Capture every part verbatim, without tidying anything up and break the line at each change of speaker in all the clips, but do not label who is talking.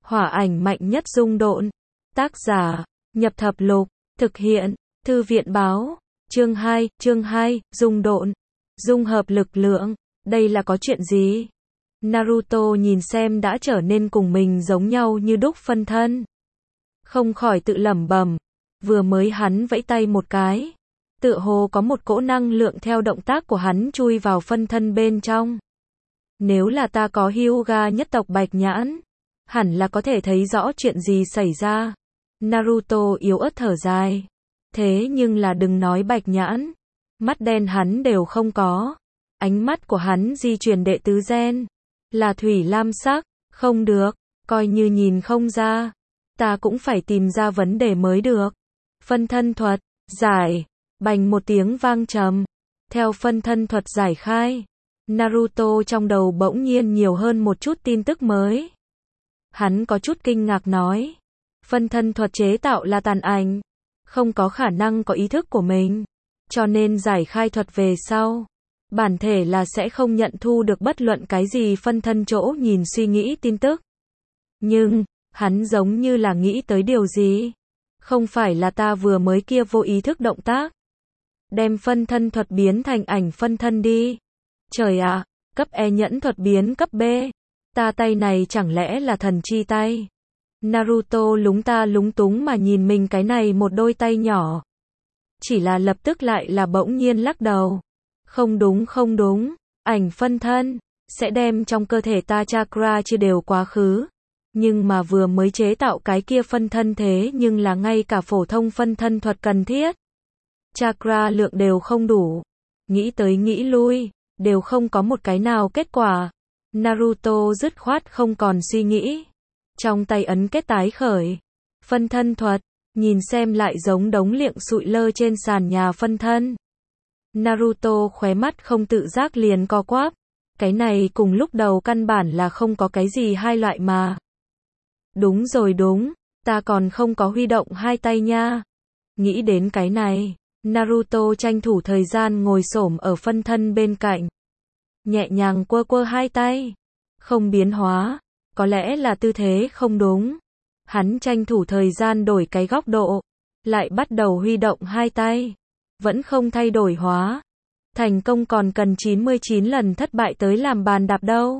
Hỏa ảnh mạnh nhất dung độn. Tác giả, Nhập Thập Lục, thực hiện, Thư viện báo. Chương hai, chương hai, dung độn. Dung hợp lực lượng, đây là có chuyện gì? Naruto nhìn xem đã trở nên cùng mình giống nhau như đúc phân thân. Không khỏi tự lẩm bẩm, vừa mới hắn vẫy tay một cái, tựa hồ có một cỗ năng lượng theo động tác của hắn chui vào phân thân bên trong. Nếu là ta có Hyuga nhất tộc Bạch Nhãn, hẳn là có thể thấy rõ chuyện gì xảy ra. Naruto yếu ớt thở dài. Thế nhưng là đừng nói Bạch Nhãn, mắt đen hắn đều không có. Ánh mắt của hắn di truyền đệ tứ gen, là thủy lam sắc, không được, coi như nhìn không ra, ta cũng phải tìm ra vấn đề mới được. Phân thân thuật, giải, bành một tiếng vang trầm. Theo phân thân thuật giải khai, Naruto trong đầu bỗng nhiên nhiều hơn một chút tin tức mới. Hắn có chút kinh ngạc nói, phân thân thuật chế tạo là tàn ảnh, không có khả năng có ý thức của mình, cho nên giải khai thuật về sau, bản thể là sẽ không nhận thu được bất luận cái gì phân thân chỗ nhìn suy nghĩ tin tức. Nhưng, hắn giống như là nghĩ tới điều gì. Không phải là ta vừa mới kia vô ý thức động tác. Đem phân thân thuật biến thành ảnh phân thân đi. Trời ạ, cấp E nhẫn thuật biến cấp B. Ta tay này chẳng lẽ là thần chi tay. Naruto lúng ta lúng túng mà nhìn mình cái này một đôi tay nhỏ. Chỉ là lập tức lại là bỗng nhiên lắc đầu. Không đúng không đúng, ảnh phân thân, sẽ đem trong cơ thể ta chakra chia đều quá khứ. Nhưng mà vừa mới chế tạo cái kia phân thân thế nhưng là ngay cả phổ thông phân thân thuật cần thiết. Chakra lượng đều không đủ. Nghĩ tới nghĩ lui, đều không có một cái nào kết quả. Naruto dứt khoát không còn suy nghĩ. Trong tay ấn kết tái khởi. Phân thân thuật, nhìn xem lại giống đống liệng sụi lơ trên sàn nhà phân thân. Naruto khóe mắt không tự giác liền co quắp. Cái này cùng lúc đầu căn bản là không có cái gì hai loại mà. Đúng rồi đúng, ta còn không có huy động hai tay nha. Nghĩ đến cái này, Naruto tranh thủ thời gian ngồi xổm ở phân thân bên cạnh. Nhẹ nhàng quơ quơ hai tay. Không biến hóa, có lẽ là tư thế không đúng. Hắn tranh thủ thời gian đổi cái góc độ, lại bắt đầu huy động hai tay. Vẫn không thay đổi hóa. Thành công còn cần chín mươi chín lần thất bại tới làm bàn đạp đâu.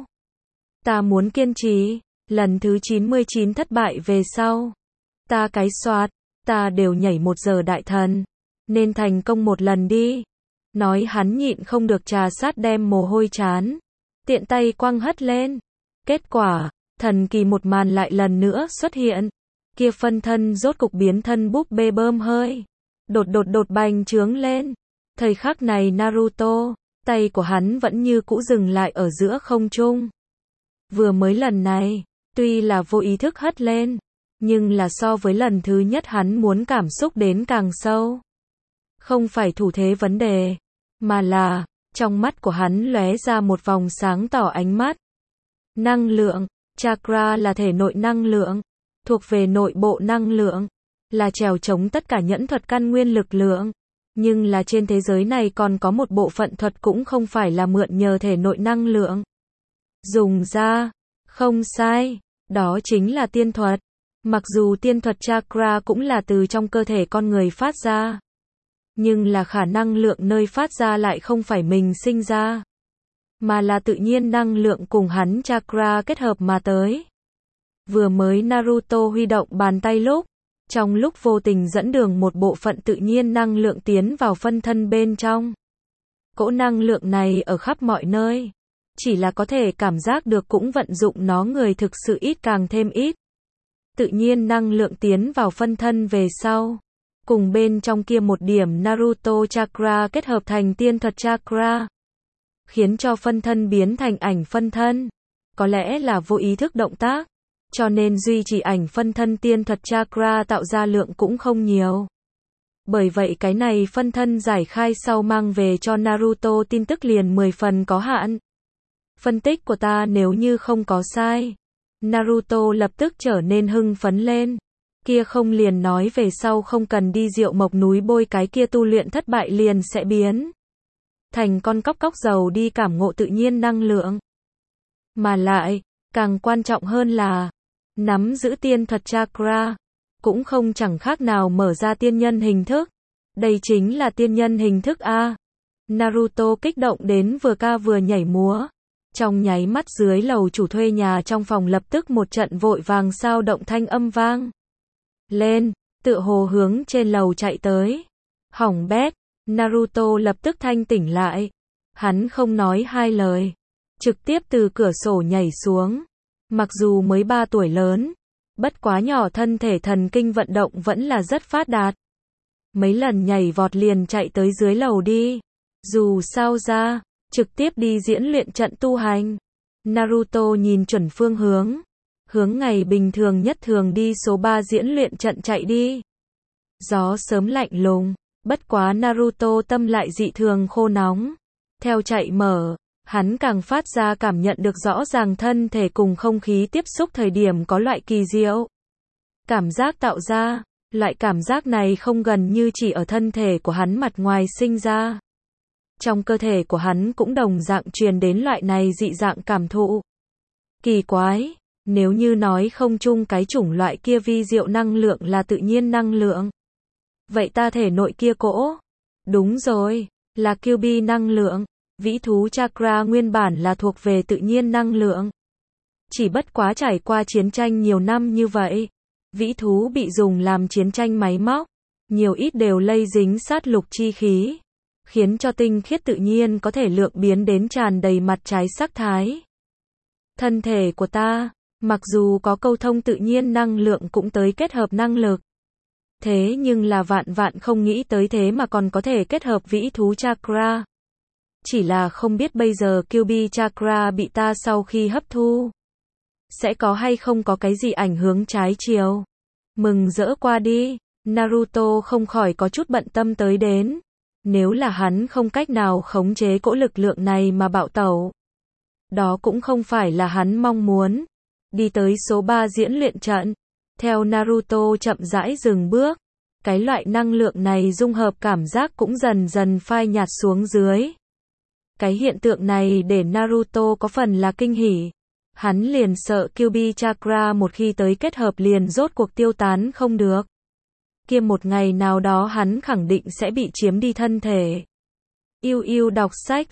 Ta muốn kiên trì. Lần thứ chín mươi chín thất bại về sau. Ta cái soạt, ta đều nhảy một giờ đại thần. Nên thành công một lần đi. Nói hắn nhịn không được trà sát đem mồ hôi chán. Tiện tay quăng hất lên. Kết quả, thần kỳ một màn lại lần nữa xuất hiện. Kia phân thân rốt cục biến thân búp bê bơm hơi. Đột đột đột bành trướng lên. Thời khắc này Naruto, tay của hắn vẫn như cũ dừng lại ở giữa không trung. Vừa mới lần này, tuy là vô ý thức hất lên, nhưng là so với lần thứ nhất hắn muốn cảm xúc đến càng sâu. Không phải thủ thế vấn đề, mà là, trong mắt của hắn lóe ra một vòng sáng tỏ ánh mắt. Năng lượng, chakra là thể nội năng lượng, thuộc về nội bộ năng lượng, là trèo chống tất cả nhẫn thuật căn nguyên lực lượng. Nhưng là trên thế giới này còn có một bộ phận thuật cũng không phải là mượn nhờ thể nội năng lượng. Dùng ra, không sai, đó chính là tiên thuật. Mặc dù tiên thuật chakra cũng là từ trong cơ thể con người phát ra. Nhưng là khả năng lượng nơi phát ra lại không phải mình sinh ra. Mà là tự nhiên năng lượng cùng hắn chakra kết hợp mà tới. Vừa mới Naruto huy động bàn tay lúc, trong lúc vô tình dẫn đường một bộ phận tự nhiên năng lượng tiến vào phân thân bên trong. Cỗ năng lượng này ở khắp mọi nơi. Chỉ là có thể cảm giác được cũng vận dụng nó người thực sự ít càng thêm ít. Tự nhiên năng lượng tiến vào phân thân về sau. Cùng bên trong kia một điểm Naruto chakra kết hợp thành tiên thuật chakra. Khiến cho phân thân biến thành ảnh phân thân. Có lẽ là vô ý thức động tác. Cho nên duy trì ảnh phân thân tiên thuật chakra tạo ra lượng cũng không nhiều. Bởi vậy cái này phân thân giải khai sau mang về cho Naruto tin tức liền mười phần có hạn. Phân tích của ta nếu như không có sai. Naruto lập tức trở nên hưng phấn lên. Kia không liền nói về sau không cần đi Diệu Mộc núi bôi cái kia tu luyện thất bại liền sẽ biến thành con cóc cóc dầu đi cảm ngộ tự nhiên năng lượng. Mà lại, càng quan trọng hơn là, nắm giữ tiên thuật chakra, cũng không chẳng khác nào mở ra tiên nhân hình thức. Đây chính là tiên nhân hình thức a. Naruto kích động đến vừa ca vừa nhảy múa. Trong nháy mắt dưới lầu chủ thuê nhà trong phòng lập tức một trận vội vàng sao động thanh âm vang lên, tựa hồ hướng trên lầu chạy tới. Hỏng bét, Naruto lập tức thanh tỉnh lại. Hắn không nói hai lời, trực tiếp từ cửa sổ nhảy xuống. Mặc dù mới ba tuổi lớn, bất quá nhỏ thân thể thần kinh vận động vẫn là rất phát đạt. Mấy lần nhảy vọt liền chạy tới dưới lầu đi. Dù sao ra, trực tiếp đi diễn luyện trận tu hành. Naruto nhìn chuẩn phương hướng. Hướng ngày bình thường nhất thường đi số ba diễn luyện trận chạy đi. Gió sớm lạnh lùng, bất quá Naruto tâm lại dị thường khô nóng. Theo chạy mở, hắn càng phát ra cảm nhận được rõ ràng thân thể cùng không khí tiếp xúc thời điểm có loại kỳ diệu. Cảm giác tạo ra, loại cảm giác này không gần như chỉ ở thân thể của hắn mặt ngoài sinh ra. Trong cơ thể của hắn cũng đồng dạng truyền đến loại này dị dạng cảm thụ. Kỳ quái, nếu như nói không chung cái chủng loại kia vi diệu năng lượng là tự nhiên năng lượng. Vậy ta thể nội kia cỗ? Đúng rồi, là Kyuubi năng lượng. Vĩ thú chakra nguyên bản là thuộc về tự nhiên năng lượng. Chỉ bất quá trải qua chiến tranh nhiều năm như vậy, vĩ thú bị dùng làm chiến tranh máy móc, nhiều ít đều lây dính sát lục chi khí, khiến cho tinh khiết tự nhiên có thể lượng biến đến tràn đầy mặt trái sắc thái. Thân thể của ta, mặc dù có câu thông tự nhiên năng lượng cũng tới kết hợp năng lực. Thế nhưng là vạn vạn không nghĩ tới thế mà còn có thể kết hợp vĩ thú chakra. Chỉ là không biết bây giờ Kyuubi chakra bị ta sau khi hấp thu, sẽ có hay không có cái gì ảnh hưởng trái chiều. Mừng rỡ qua đi, Naruto không khỏi có chút bận tâm tới đến. Nếu là hắn không cách nào khống chế cỗ lực lượng này mà bạo tẩu, đó cũng không phải là hắn mong muốn. Đi tới số ba diễn luyện trận, theo Naruto chậm rãi dừng bước, cái loại năng lượng này dung hợp cảm giác cũng dần dần phai nhạt xuống dưới. Cái hiện tượng này để Naruto có phần là kinh hỉ. Hắn liền sợ Kyuubi chakra một khi tới kết hợp liền rốt cuộc tiêu tán không được. Kia một ngày nào đó hắn khẳng định sẽ bị chiếm đi thân thể. Yêu yêu đọc sách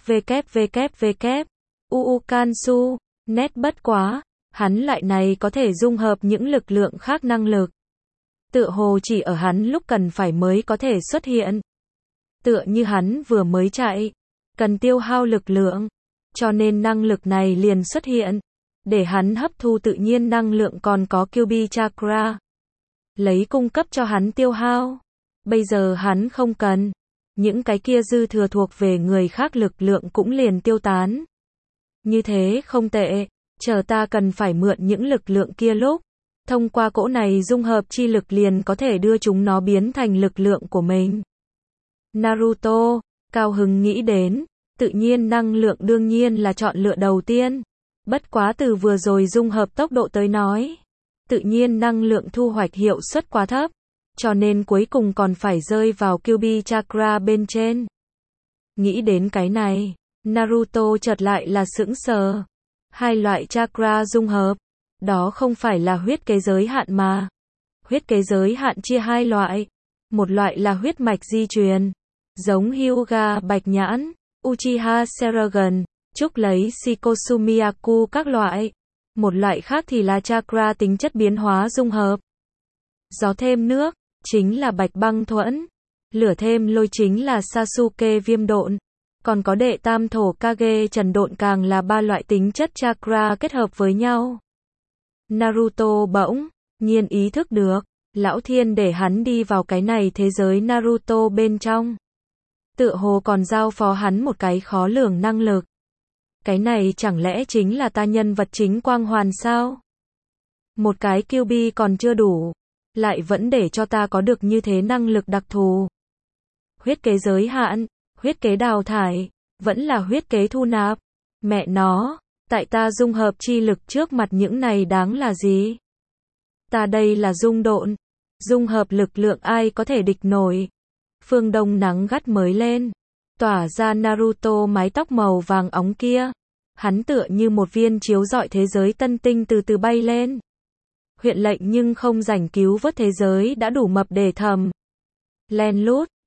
www. Uukansu, nét bất quá, hắn lại này có thể dung hợp những lực lượng khác năng lực. Tựa hồ chỉ ở hắn lúc cần phải mới có thể xuất hiện. Tựa như hắn vừa mới chạy, cần tiêu hao lực lượng, cho nên năng lực này liền xuất hiện, để hắn hấp thu tự nhiên năng lượng còn có Kyuubi chakra, lấy cung cấp cho hắn tiêu hao. Bây giờ hắn không cần, những cái kia dư thừa thuộc về người khác lực lượng cũng liền tiêu tán. Như thế không tệ, chờ ta cần phải mượn những lực lượng kia lúc, thông qua cỗ này dung hợp chi lực liền có thể đưa chúng nó biến thành lực lượng của mình. Naruto cao hứng nghĩ đến, tự nhiên năng lượng đương nhiên là chọn lựa đầu tiên. Bất quá từ vừa rồi dung hợp tốc độ tới nói, tự nhiên năng lượng thu hoạch hiệu suất quá thấp, cho nên cuối cùng còn phải rơi vào Kyuubi chakra bên trên. Nghĩ đến cái này, Naruto chợt lại là sững sờ. Hai loại chakra dung hợp, đó không phải là huyết kế giới hạn mà. Huyết kế giới hạn chia hai loại, một loại là huyết mạch di truyền, giống Hyuga Bạch Nhãn, Uchiha Sharingan, Trúc lấy Shikosu Miyaku các loại. Một loại khác thì là chakra tính chất biến hóa dung hợp. Gió thêm nước, chính là Bạch Băng Thuẫn. Lửa thêm lôi chính là Sasuke Viêm Độn. Còn có đệ tam thổ Kage Trần Độn càng là ba loại tính chất chakra kết hợp với nhau. Naruto bỗng nhiên ý thức được, Lão Thiên để hắn đi vào cái này thế giới Naruto bên trong. Tựa hồ còn giao phó hắn một cái khó lường năng lực. Cái này chẳng lẽ chính là ta nhân vật chính quang hoàn sao? Một cái Kyuubi còn chưa đủ, lại vẫn để cho ta có được như thế năng lực đặc thù. Huyết kế giới hạn, huyết kế đào thải, vẫn là huyết kế thu nạp. Mẹ nó, tại ta dung hợp chi lực trước mặt những này đáng là gì? Ta đây là dung độn, dung hợp lực lượng ai có thể địch nổi. Phương đông nắng gắt mới lên, tỏa ra Naruto mái tóc màu vàng óng kia. Hắn tựa như một viên chiếu rọi thế giới tân tinh từ từ bay lên. huyện lệnh nhưng không rảnh cứu vớt thế giới đã đủ mập để thầm. Len lút,